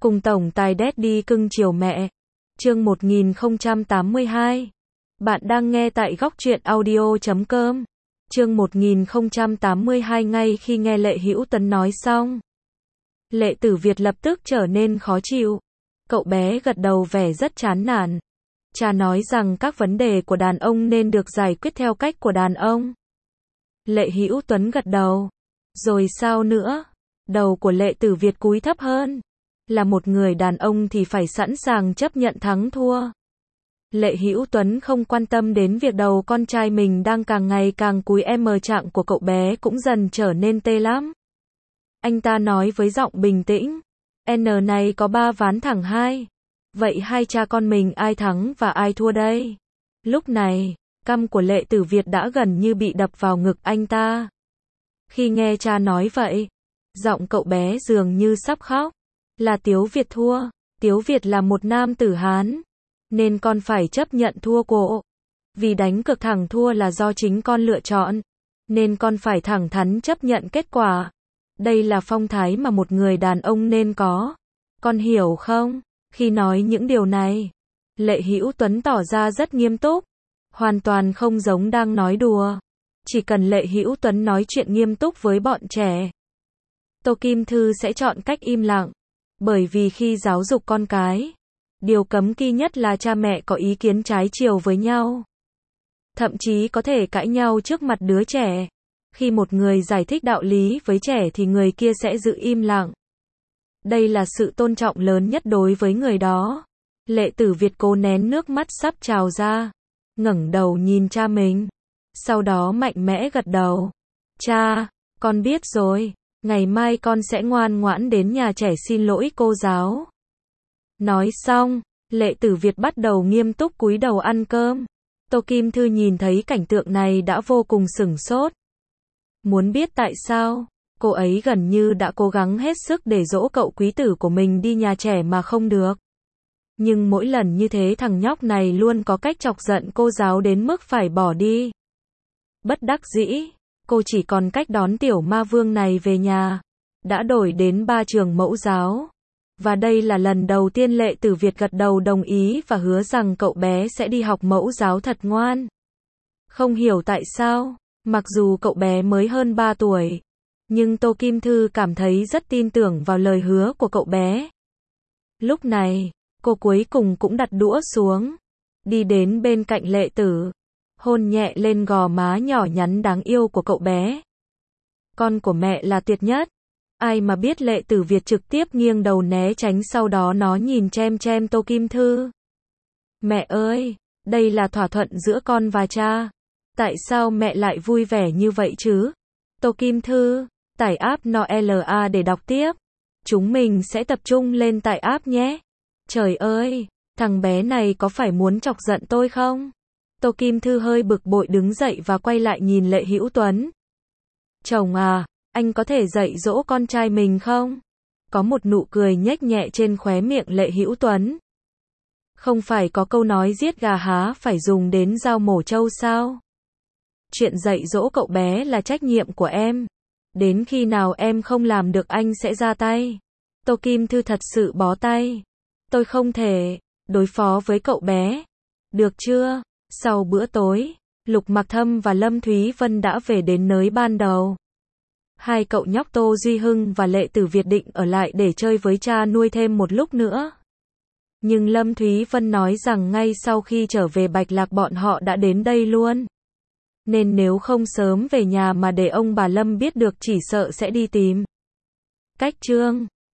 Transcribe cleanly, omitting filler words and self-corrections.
Cùng tổng tài Daddy cưng chiều mẹ. Chương 1082. Bạn đang nghe tại góc truyện audio.com. Chương 1082. Ngay khi nghe Lệ Hữu Tuấn nói xong, Lệ Tử Việt lập tức trở nên khó chịu. Cậu bé gật đầu vẻ rất chán nản. Cha nói rằng các vấn đề của đàn ông nên được giải quyết theo cách của đàn ông. Lệ Hữu Tuấn gật đầu. Rồi sao nữa? Đầu của Lệ Tử Việt cúi thấp hơn. Là một người đàn ông thì phải sẵn sàng chấp nhận thắng thua. Lệ Hữu Tuấn không quan tâm đến việc đầu con trai mình đang càng ngày càng cúi. Trạng của cậu bé cũng dần trở nên tê lắm. Anh ta nói với giọng bình tĩnh. N này có 3 ván thẳng 2. Vậy hai cha con mình ai thắng và ai thua đây? Lúc này, cằm của Lệ Tử Việt đã gần như bị đập vào ngực anh ta. Khi nghe cha nói vậy, giọng cậu bé dường như sắp khóc. Là Tiếu Việt thua. Tiếu Việt là một nam tử Hán, nên con phải chấp nhận thua cô. Vì đánh cược thẳng thua là do chính con lựa chọn, nên con phải thẳng thắn chấp nhận kết quả. Đây là phong thái mà một người đàn ông nên có. Con hiểu không? Khi nói những điều này, Lệ Hữu Tuấn tỏ ra rất nghiêm túc, hoàn toàn không giống đang nói đùa. Chỉ cần Lệ Hữu Tuấn nói chuyện nghiêm túc với bọn trẻ, Tô Kim Thư sẽ chọn cách im lặng. Bởi vì khi giáo dục con cái, điều cấm kỵ nhất là cha mẹ có ý kiến trái chiều với nhau. Thậm chí có thể cãi nhau trước mặt đứa trẻ. Khi một người giải thích đạo lý với trẻ thì người kia sẽ giữ im lặng. Đây là sự tôn trọng lớn nhất đối với người đó. Lệ Tử Việt cố nén nước mắt sắp trào ra, ngẩng đầu nhìn cha mình, sau đó mạnh mẽ gật đầu. Cha, con biết rồi, ngày mai con sẽ ngoan ngoãn đến nhà trẻ xin lỗi cô giáo. Nói xong, Lệ Tử Việt bắt đầu nghiêm túc cúi đầu ăn cơm. Tô Kim Thư nhìn thấy cảnh tượng này đã vô cùng sửng sốt. Muốn biết tại sao? Cô ấy gần như đã cố gắng hết sức để dỗ cậu quý tử của mình đi nhà trẻ mà không được. Nhưng mỗi lần như thế thằng nhóc này luôn có cách chọc giận cô giáo đến mức phải bỏ đi. Bất đắc dĩ, cô chỉ còn cách đón tiểu ma vương này về nhà. Đã đổi đến 3 trường mẫu giáo. Và đây là lần đầu tiên Lệ Tử Việt gật đầu đồng ý và hứa rằng cậu bé sẽ đi học mẫu giáo thật ngoan. Không hiểu tại sao, mặc dù cậu bé mới hơn 3 tuổi, nhưng Tô Kim Thư cảm thấy rất tin tưởng vào lời hứa của cậu bé. Lúc này, cô cuối cùng cũng đặt đũa xuống, đi đến bên cạnh Lệ Tử, hôn nhẹ lên gò má nhỏ nhắn đáng yêu của cậu bé. Con của mẹ là tuyệt nhất. Ai mà biết Lệ Tử Việt trực tiếp nghiêng đầu né tránh, sau đó nó nhìn chem chem Tô Kim Thư. Mẹ ơi, đây là thỏa thuận giữa con và cha. Tại sao mẹ lại vui vẻ như vậy chứ? Tô Kim Thư, tải app Noela để đọc tiếp. Chúng mình sẽ tập trung lên tải app nhé. Trời ơi, thằng bé này có phải muốn chọc giận tôi không? Tô Kim Thư hơi bực bội đứng dậy và quay lại nhìn Lệ Hữu Tuấn. Chồng à, anh có thể dạy dỗ con trai mình không? Có một nụ cười nhếch nhẹ trên khóe miệng Lệ Hữu Tuấn. Không phải có câu nói giết gà há phải dùng đến dao mổ trâu sao? Chuyện dạy dỗ cậu bé là trách nhiệm của em. Đến khi nào em không làm được anh sẽ ra tay. Tô Kim Thư thật sự bó tay. Tôi không thể đối phó với cậu bé. Được chưa? Sau bữa tối, Lục Mặc Thâm và Lâm Thúy Vân đã về đến nơi ban đầu. Hai cậu nhóc Tô Duy Hưng và Lệ Tử Việt định ở lại để chơi với cha nuôi thêm một lúc nữa. Nhưng Lâm Thúy Vân nói rằng ngay sau khi trở về Bạch Lạc bọn họ đã đến đây luôn. Nên nếu không sớm về nhà mà để ông bà Lâm biết được chỉ sợ sẽ đi tìm cách Trương.